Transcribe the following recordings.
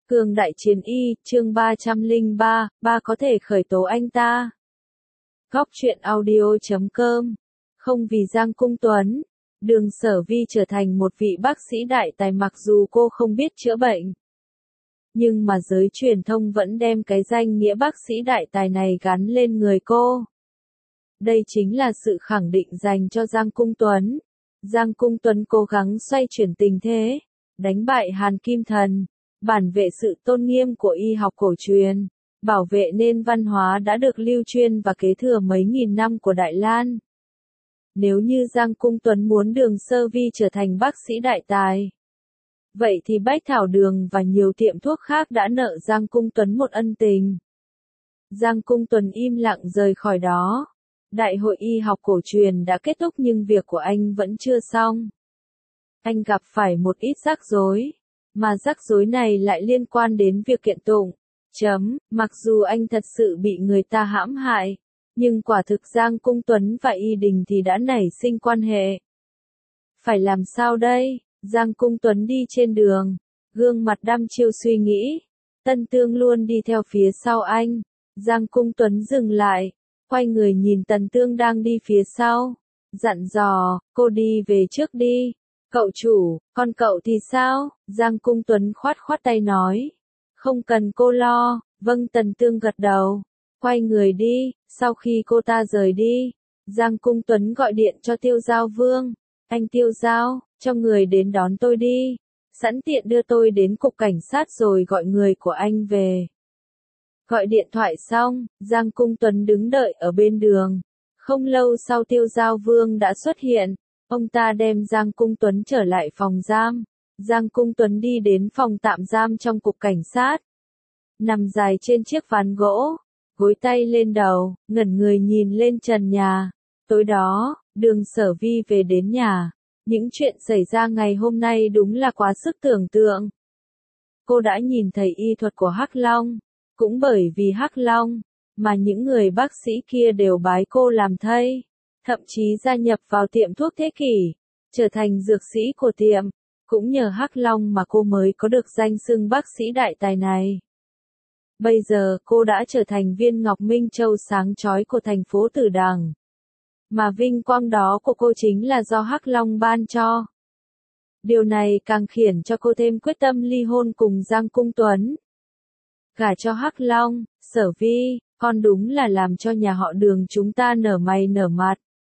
Cương đại chiến y, chương 303, ba có thể khởi tố anh ta. Góc truyện audio.com. Không vì Giang Cung Tuấn, Đường Sở Vi trở thành một vị bác sĩ đại tài mặc dù cô không biết chữa bệnh. Nhưng mà giới truyền thông vẫn đem cái danh nghĩa bác sĩ đại tài này gắn lên người cô. Đây chính là sự khẳng định dành cho Giang Cung Tuấn. Giang Cung Tuấn cố gắng xoay chuyển tình thế, đánh bại Hàn Kim Thần, bảo vệ sự tôn nghiêm của y học cổ truyền, bảo vệ nền văn hóa đã được lưu truyền và kế thừa mấy nghìn năm của Đại Lan. Nếu như Giang Cung Tuấn muốn Đường Sở Vi trở thành bác sĩ đại tài, vậy thì Bách Thảo Đường và nhiều tiệm thuốc khác đã nợ Giang Cung Tuấn một ân tình. Giang Cung Tuấn im lặng rời khỏi đó. Đại hội y học cổ truyền đã kết thúc nhưng việc của anh vẫn chưa xong. Anh gặp phải một ít rắc rối, mà rắc rối này lại liên quan đến việc kiện tụng. Mặc dù anh thật sự bị người ta hãm hại, nhưng quả thực Giang Cung Tuấn và Y Đình thì đã nảy sinh quan hệ. Phải làm sao đây? Giang Cung Tuấn đi trên đường, gương mặt đăm chiêu suy nghĩ. Tân Tương luôn đi theo phía sau anh. Giang Cung Tuấn dừng lại, quay người nhìn Tần Tương đang đi phía sau, dặn dò, cô đi về trước đi. Cậu chủ, con cậu thì sao? Giang Cung Tuấn khoát khoát tay nói. Không cần cô lo. Vâng, Tần Tương gật đầu. Quay người đi. Sau khi cô ta rời đi, Giang Cung Tuấn gọi điện cho Tiêu Giao Vương. Anh Tiêu Giao, cho người đến đón tôi đi. Sẵn tiện đưa tôi đến cục cảnh sát rồi gọi người của anh về. Gọi điện thoại xong, Giang Cung Tuấn đứng đợi ở bên đường. Không lâu sau Tiêu Giao Vương đã xuất hiện. Ông ta đem Giang Cung Tuấn trở lại phòng giam. Giang Cung Tuấn đi đến phòng tạm giam trong cục cảnh sát. Nằm dài trên chiếc ván gỗ, gối tay lên đầu, ngẩn người nhìn lên trần nhà. Tối đó, Đường Sở Vi về đến nhà. Những chuyện xảy ra ngày hôm nay đúng là quá sức tưởng tượng. Cô đã nhìn thấy y thuật của Hắc Long. Cũng bởi vì Hắc Long, mà những người bác sĩ kia đều bái cô làm thầy. Thậm chí gia nhập vào tiệm thuốc Thế Kỷ, trở thành dược sĩ của tiệm. Cũng nhờ Hắc Long mà cô mới có được danh xưng bác sĩ đại tài này. Bây giờ cô đã trở thành viên ngọc minh châu sáng chói của thành phố Tử Đằng. Mà vinh quang đó của cô chính là do Hắc Long ban cho. Điều này càng khiến cho cô thêm quyết tâm ly hôn cùng Giang Cung Tuấn. Gả cho Hắc Long, Sở Vi, con đúng là làm cho nhà họ Đường chúng ta nở mày nở mặt.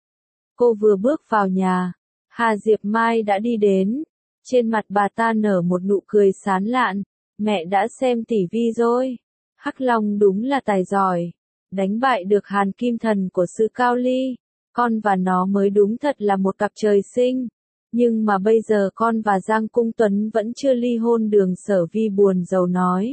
Cô vừa bước vào nhà, Hà Diệp Mai đã đi đến. Trên mặt bà ta nở một nụ cười sán lạn. Mẹ đã xem TV rồi. Hắc Long đúng là tài giỏi. Đánh bại được Hàn Kim Thần của sư Cao Ly. Con và nó mới đúng thật là một cặp trời sinh. Nhưng mà bây giờ con và Giang Cung Tuấn vẫn chưa ly hôn. Đường Sở Vi buồn rầu nói.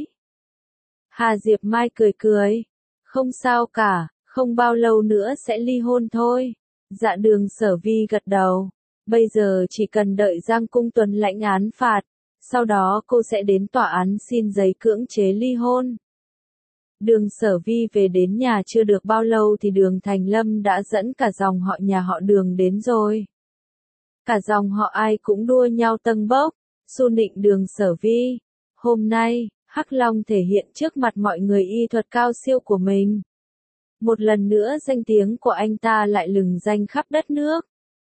Hà Diệp Mai cười cười. Không sao cả, không bao lâu nữa sẽ ly hôn thôi. Dạ Đường Sở Vi gật đầu. Bây giờ chỉ cần đợi Giang Cung Tuấn lãnh án phạt. Sau đó cô sẽ đến tòa án xin giấy cưỡng chế ly hôn. Đường Sở Vi về đến nhà chưa được bao lâu thì Đường Thành Lâm đã dẫn cả dòng họ nhà họ Đường đến rồi. Cả dòng họ ai cũng đua nhau tâng bốc, xu nịnh Đường Sở Vi. Hôm nay, Hắc Long thể hiện trước mặt mọi người y thuật cao siêu của mình. Một lần nữa danh tiếng của anh ta lại lừng danh khắp đất nước.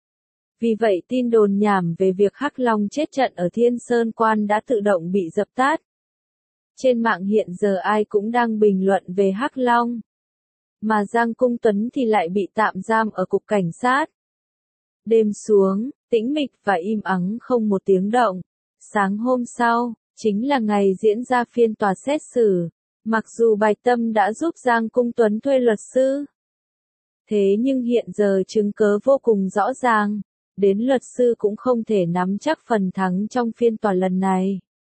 Vì vậy tin đồn nhảm về việc Hắc Long chết trận ở Thiên Sơn Quan đã tự động bị dập tắt. Trên mạng hiện giờ ai cũng đang bình luận về Hắc Long. Mà Giang Cung Tuấn thì lại bị tạm giam ở cục cảnh sát. Đêm xuống, tĩnh mịch và im ắng không một tiếng động. Sáng hôm sau, chính là ngày diễn ra phiên tòa xét xử. Mặc dù Bạch Tâm đã giúp Giang Cung Tuấn thuê luật sư. Thế nhưng hiện giờ chứng cớ vô cùng rõ ràng. Đến luật sư cũng không thể nắm chắc phần thắng trong phiên tòa lần này.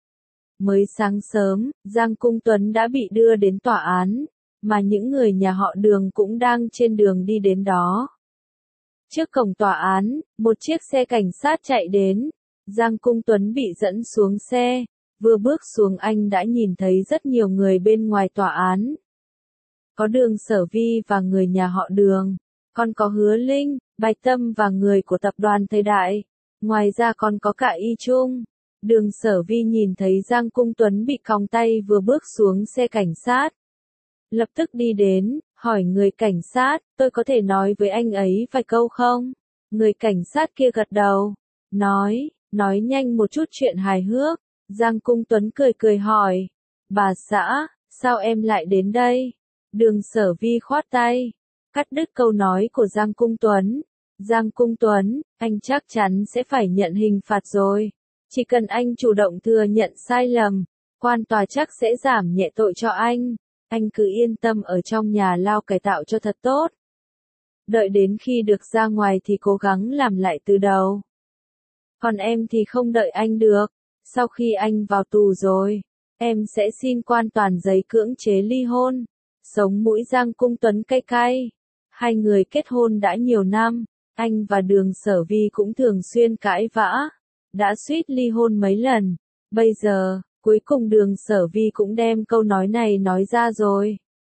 Mới sáng sớm, Giang Cung Tuấn đã bị đưa đến tòa án, mà những người nhà họ Đường cũng đang trên đường đi đến đó. Trước cổng tòa án, một chiếc xe cảnh sát chạy đến. Giang Cung Tuấn bị dẫn xuống xe, vừa bước xuống anh đã nhìn thấy rất nhiều người bên ngoài tòa án. Có Đường Sở Vi và người nhà họ Đường, còn có Hứa Linh, Bạch Tâm và người của tập đoàn Thời Đại. Ngoài ra còn có cả Y Trung. Đường Sở Vi nhìn thấy Giang Cung Tuấn bị còng tay vừa bước xuống xe cảnh sát. Lập tức đi đến, hỏi người cảnh sát, tôi có thể nói với anh ấy vài câu không? Người cảnh sát kia gật đầu, nói nhanh một chút chuyện hài hước. Giang Cung Tuấn cười cười hỏi, bà xã, sao em lại đến đây? Đường Sở Vi khoát tay, cắt đứt câu nói của Giang Cung Tuấn. Giang Cung Tuấn, anh chắc chắn sẽ phải nhận hình phạt rồi. Chỉ cần anh chủ động thừa nhận sai lầm, quan tòa chắc sẽ giảm nhẹ tội cho anh. Anh cứ yên tâm ở trong nhà lao cải tạo cho thật tốt. Đợi đến khi được ra ngoài thì cố gắng làm lại từ đầu. Còn em thì không đợi anh được. Sau khi anh vào tù rồi, em sẽ xin quan toàn giấy cưỡng chế ly hôn. Sống mũi Giang Cung Tuấn cay cay. Hai người kết hôn đã nhiều năm, anh và Đường Sở Vi cũng thường xuyên cãi vã, đã suýt ly hôn mấy lần. Bây giờ, cuối cùng Đường Sở Vi cũng đem câu nói này nói ra rồi.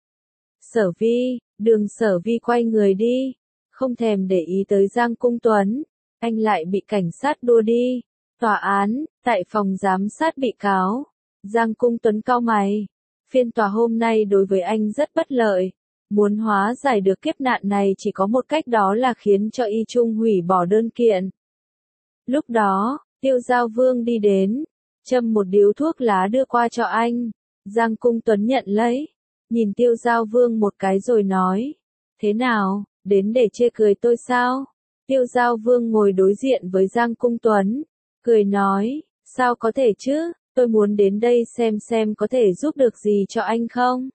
Sở Vi, Đường Sở Vi quay người đi, không thèm để ý tới Giang Cung Tuấn, anh lại bị cảnh sát đua đi. Tòa án, tại phòng giám sát bị cáo. Giang Cung Tuấn cau mày. Phiên tòa hôm nay đối với anh rất bất lợi. Muốn hóa giải được kiếp nạn này chỉ có một cách, đó là khiến cho Y Trung hủy bỏ đơn kiện. Lúc đó, Tiêu Giao Vương đi đến, châm một điếu thuốc lá đưa qua cho anh. Giang Cung Tuấn nhận lấy, nhìn Tiêu Giao Vương một cái rồi nói, thế nào, đến để chê cười tôi sao? Tiêu Giao Vương ngồi đối diện với Giang Cung Tuấn, cười nói, sao có thể chứ, tôi muốn đến đây xem có thể giúp được gì cho anh không?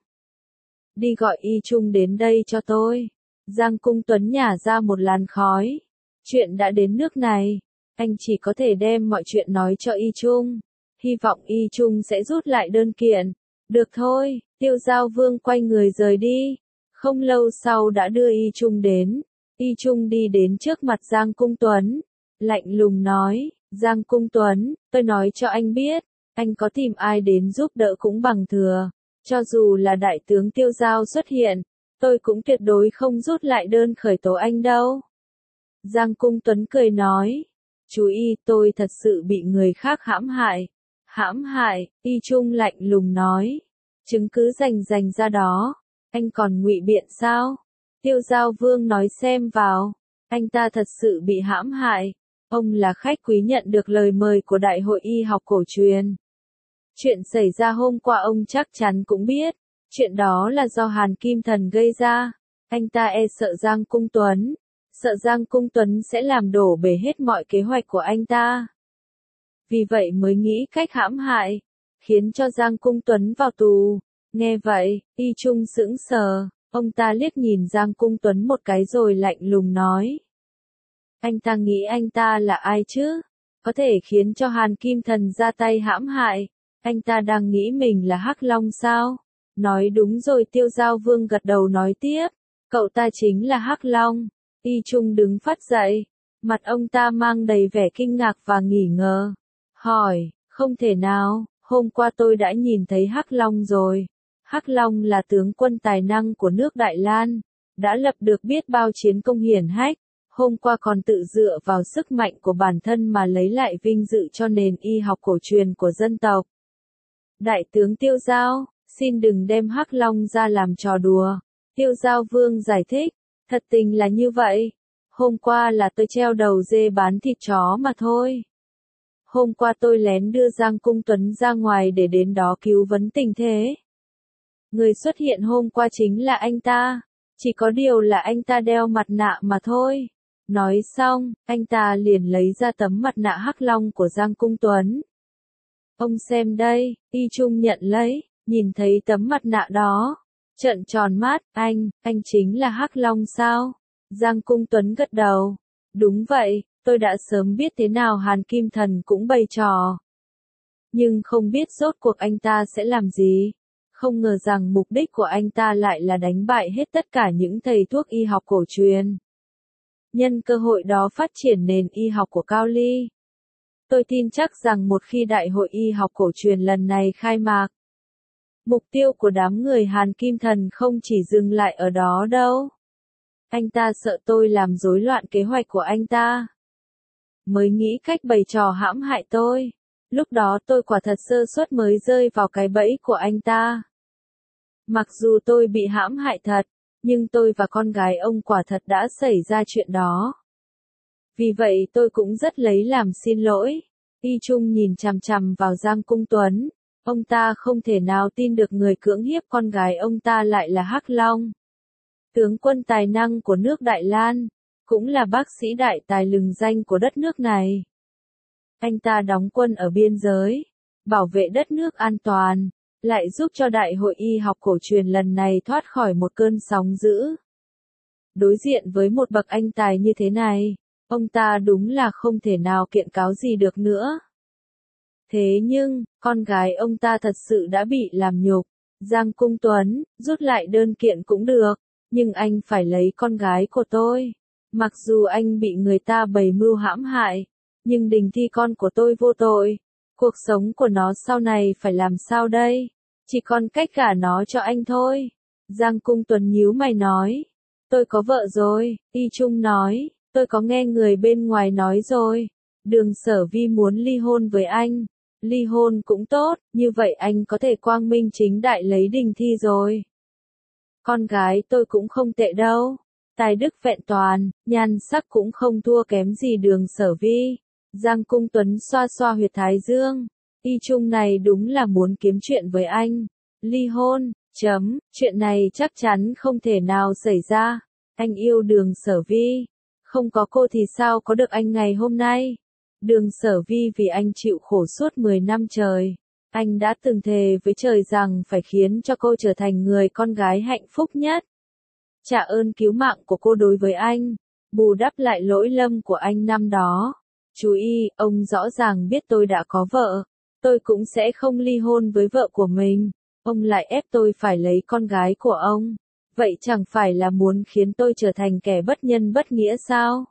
Đi gọi Y Trung đến đây cho tôi. Giang Cung Tuấn nhả ra một làn khói. Chuyện đã đến nước này, anh chỉ có thể đem mọi chuyện nói cho Y Trung. Hy vọng Y Trung sẽ rút lại đơn kiện. Được thôi, Tiêu Giao Vương quay người rời đi. Không lâu sau đã đưa Y Trung đến. Y Trung đi đến trước mặt Giang Cung Tuấn, lạnh lùng nói, Giang Cung Tuấn, tôi nói cho anh biết, anh có tìm ai đến giúp đỡ cũng bằng thừa. Cho dù là đại tướng Tiêu Giao xuất hiện, tôi cũng tuyệt đối không rút lại đơn khởi tố anh đâu. Giang Cung Tuấn cười nói, chú Y, tôi thật sự bị người khác hãm hại. Hãm hại, Y Trung lạnh lùng nói, chứng cứ rành ra đó, anh còn ngụy biện sao? Tiêu Giao Vương nói xem vào, anh ta thật sự bị hãm hại. Ông là khách quý nhận được lời mời của Đại hội Y học cổ truyền. Chuyện xảy ra hôm qua ông chắc chắn cũng biết, chuyện đó là do Hàn Kim Thần gây ra. Anh ta sợ Giang Cung Tuấn, sợ Giang Cung Tuấn sẽ làm đổ bể hết mọi kế hoạch của anh ta. Vì vậy mới nghĩ cách hãm hại, khiến cho Giang Cung Tuấn vào tù. Nghe vậy, Y Trung sững sờ, ông ta liếc nhìn Giang Cung Tuấn một cái rồi lạnh lùng nói. Anh ta nghĩ anh ta là ai chứ? Có thể khiến cho Hàn Kim Thần ra tay hãm hại. Anh ta đang nghĩ mình là Hắc Long sao? Nói đúng rồi, Tiêu Giao Vương gật đầu nói tiếp. Cậu ta chính là Hắc Long. Y Trung đứng phát dậy. Mặt ông ta mang đầy vẻ kinh ngạc và nghi ngờ. Hỏi, không thể nào, hôm qua tôi đã nhìn thấy Hắc Long rồi. Hắc Long là tướng quân tài năng của nước Đại Lan. Đã lập được biết bao chiến công hiển hách. Hôm qua còn tự dựa vào sức mạnh của bản thân mà lấy lại vinh dự cho nền y học cổ truyền của dân tộc. Đại tướng Tiêu Giao, xin đừng đem Hắc Long ra làm trò đùa. Tiêu Giao Vương giải thích, thật tình là như vậy. Hôm qua là tôi treo đầu dê bán thịt chó mà thôi. Hôm qua tôi lén đưa Giang Cung Tuấn ra ngoài để đến đó cứu vấn tình thế. Người xuất hiện hôm qua chính là anh ta. Chỉ có điều là anh ta đeo mặt nạ mà thôi. Nói xong, anh ta liền lấy ra tấm mặt nạ Hắc Long của Giang Cung Tuấn. Ông xem đây, Y Trung nhận lấy, nhìn thấy tấm mặt nạ đó. Trợn tròn mắt, anh chính là Hắc Long sao? Giang Cung Tuấn gật đầu. Đúng vậy, tôi đã sớm biết thế nào Hàn Kim Thần cũng bày trò. Nhưng không biết rốt cuộc anh ta sẽ làm gì. Không ngờ rằng mục đích của anh ta lại là đánh bại hết tất cả những thầy thuốc y học cổ truyền. Nhân cơ hội đó phát triển nền y học của Cao Ly. Tôi tin chắc rằng một khi Đại hội Y học cổ truyền lần này khai mạc, mục tiêu của đám người Hàn Kim Thần không chỉ dừng lại ở đó đâu. Anh ta sợ tôi làm rối loạn kế hoạch của anh ta, mới nghĩ cách bày trò hãm hại tôi. Lúc đó tôi quả thật sơ suất mới rơi vào cái bẫy của anh ta. Mặc dù tôi bị hãm hại thật, nhưng tôi và con gái ông quả thật đã xảy ra chuyện đó. Vì vậy tôi cũng rất lấy làm xin lỗi. Y Trung nhìn chằm chằm vào Giang Cung Tuấn. Ông ta không thể nào tin được người cưỡng hiếp con gái ông ta lại là Hắc Long. Tướng quân tài năng của nước Đại Lan, cũng là bác sĩ đại tài lừng danh của đất nước này. Anh ta đóng quân ở biên giới, bảo vệ đất nước an toàn, lại giúp cho Đại hội y học cổ truyền lần này thoát khỏi một cơn sóng dữ. Đối diện với một bậc anh tài như thế này, ông ta đúng là không thể nào kiện cáo gì được nữa. Thế nhưng, con gái ông ta thật sự đã bị làm nhục. Giang Cung Tuấn, rút lại đơn kiện cũng được, nhưng anh phải lấy con gái của tôi. Mặc dù anh bị người ta bày mưu hãm hại, nhưng Đình Thi con của tôi vô tội. Cuộc sống của nó sau này phải làm sao đây? Chỉ còn cách gả nó cho anh thôi. Giang Cung Tuấn nhíu mày nói. Tôi có vợ rồi, Y Trung nói. Tôi có nghe người bên ngoài nói rồi. Đường Sở Vi muốn ly hôn với anh. Ly hôn cũng tốt, như vậy anh có thể quang minh chính đại lấy Đình Thi rồi. Con gái tôi cũng không tệ đâu. Tài đức vẹn toàn, nhan sắc cũng không thua kém gì Đường Sở Vi. Giang Cung Tuấn xoa xoa huyệt thái dương. Y Trung này đúng là muốn kiếm chuyện với anh. Ly hôn, chuyện này chắc chắn không thể nào xảy ra. Anh yêu Đường Sở Vi. Không có cô thì sao có được anh ngày hôm nay. Đường Sở Vi vì anh chịu khổ suốt 10 năm trời. Anh đã từng thề với trời rằng phải khiến cho cô trở thành người con gái hạnh phúc nhất. Trả ơn cứu mạng của cô đối với anh, bù đắp lại lỗi lầm của anh năm đó. Chú ý, ông rõ ràng biết tôi đã có vợ. Tôi cũng sẽ không ly hôn với vợ của mình. Ông lại ép tôi phải lấy con gái của ông. Vậy chẳng phải là muốn khiến tôi trở thành kẻ bất nhân bất nghĩa sao?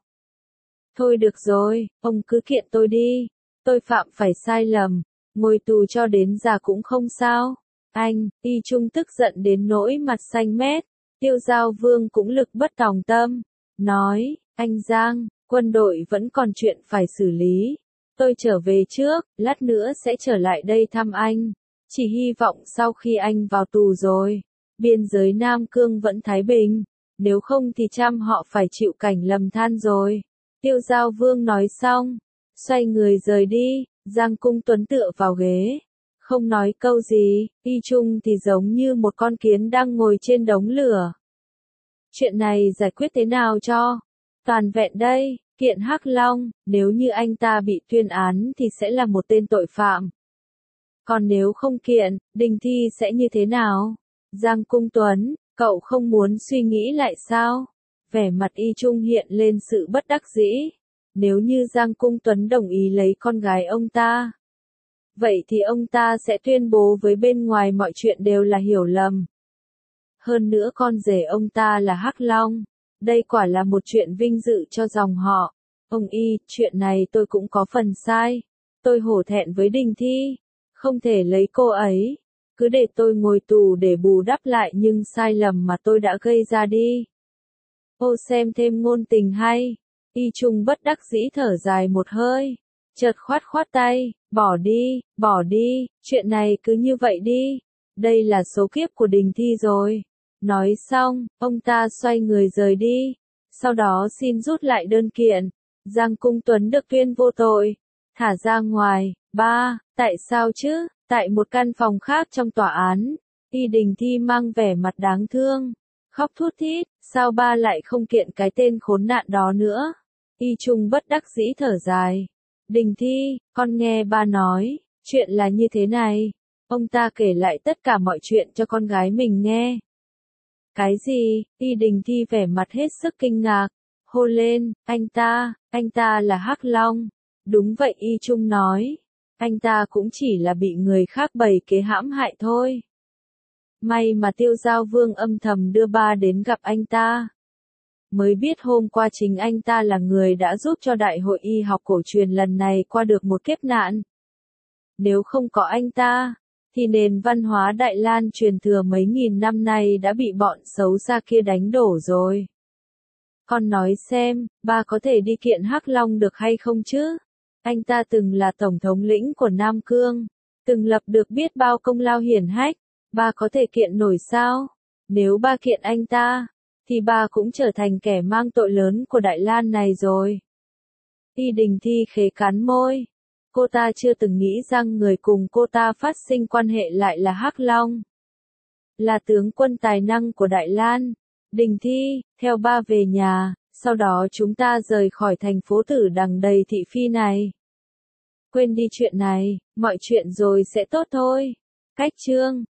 Thôi được rồi, ông cứ kiện tôi đi. Tôi phạm phải sai lầm, ngồi tù cho đến già cũng không sao. Anh, Y Trung tức giận đến nỗi mặt xanh mét. Tiêu Giao Vương cũng lực bất tòng tâm. Nói, anh Giang, quân đội vẫn còn chuyện phải xử lý. Tôi trở về trước, lát nữa sẽ trở lại đây thăm anh. Chỉ hy vọng sau khi anh vào tù rồi, biên giới Nam Cương vẫn thái bình. Nếu không thì trăm họ phải chịu cảnh lầm than rồi. Tiêu Giao Vương nói xong, xoay người rời đi. Giang Cung Tuấn tựa vào ghế, không nói câu gì. Y Trung thì giống như một con kiến đang ngồi trên đống lửa. Chuyện này giải quyết thế nào cho toàn vẹn đây? Kiện Hắc Long, nếu như anh ta bị tuyên án thì sẽ là một tên tội phạm. Còn nếu không kiện, Đình Thi sẽ như thế nào? Giang Cung Tuấn, cậu không muốn suy nghĩ lại sao? Vẻ mặt Y Trung hiện lên sự bất đắc dĩ. Nếu như Giang Cung Tuấn đồng ý lấy con gái ông ta, vậy thì ông ta sẽ tuyên bố với bên ngoài mọi chuyện đều là hiểu lầm. Hơn nữa con rể ông ta là Hắc Long. Đây quả là một chuyện vinh dự cho dòng họ. Ông Y, chuyện này tôi cũng có phần sai. Tôi hổ thẹn với Đình Thi. Không thể lấy cô ấy. Cứ để tôi ngồi tù để bù đắp lại những sai lầm mà tôi đã gây ra đi. Ô xem thêm ngôn tình hay. Y Trung bất đắc dĩ thở dài một hơi. Chợt khoát tay, bỏ đi, chuyện này cứ như vậy đi. Đây là số kiếp của Đình Thi rồi. Nói xong, ông ta xoay người rời đi. Sau đó xin rút lại đơn kiện. Giang Cung Tuấn được tuyên vô tội. Thả ra ngoài. Tại sao chứ? Tại một căn phòng khác trong tòa án. Y Đình Thi mang vẻ mặt đáng thương. Khóc thút thít. Sao ba lại không kiện cái tên khốn nạn đó nữa? Y Trung bất đắc dĩ thở dài. Đình Thi, con nghe ba nói. Chuyện là như thế này. Ông ta kể lại tất cả mọi chuyện cho con gái mình nghe. Cái gì? Y Đình Thi vẻ mặt hết sức kinh ngạc. Hô lên, anh ta là Hắc Long. Đúng vậy Y Trung nói. Anh ta cũng chỉ là bị người khác bày kế hãm hại thôi. May mà Tiêu Giao Vương âm thầm đưa ba đến gặp anh ta. Mới biết hôm qua chính anh ta là người đã giúp cho Đại hội y học cổ truyền lần này qua được một kiếp nạn. Nếu không có anh ta, thì nền văn hóa Đại Lan truyền thừa mấy nghìn năm nay đã bị bọn xấu xa kia đánh đổ rồi. Con nói xem, ba có thể đi kiện Hắc Long được hay không chứ? Anh ta từng là tổng thống lĩnh của Nam Cương, từng lập được biết bao công lao hiển hách, ba có thể kiện nổi sao? Nếu ba kiện anh ta, thì ba cũng trở thành kẻ mang tội lớn của Đại Lan này rồi. Y Đình Thi khẽ cắn môi. Cô ta chưa từng nghĩ rằng người cùng cô ta phát sinh quan hệ lại là Hắc Long. Là tướng quân tài năng của Đại Lan. Đình Thi, theo ba về nhà, sau đó chúng ta rời khỏi thành phố tử đằng đầy thị phi này. Quên đi chuyện này, mọi chuyện rồi sẽ tốt thôi. Cách chương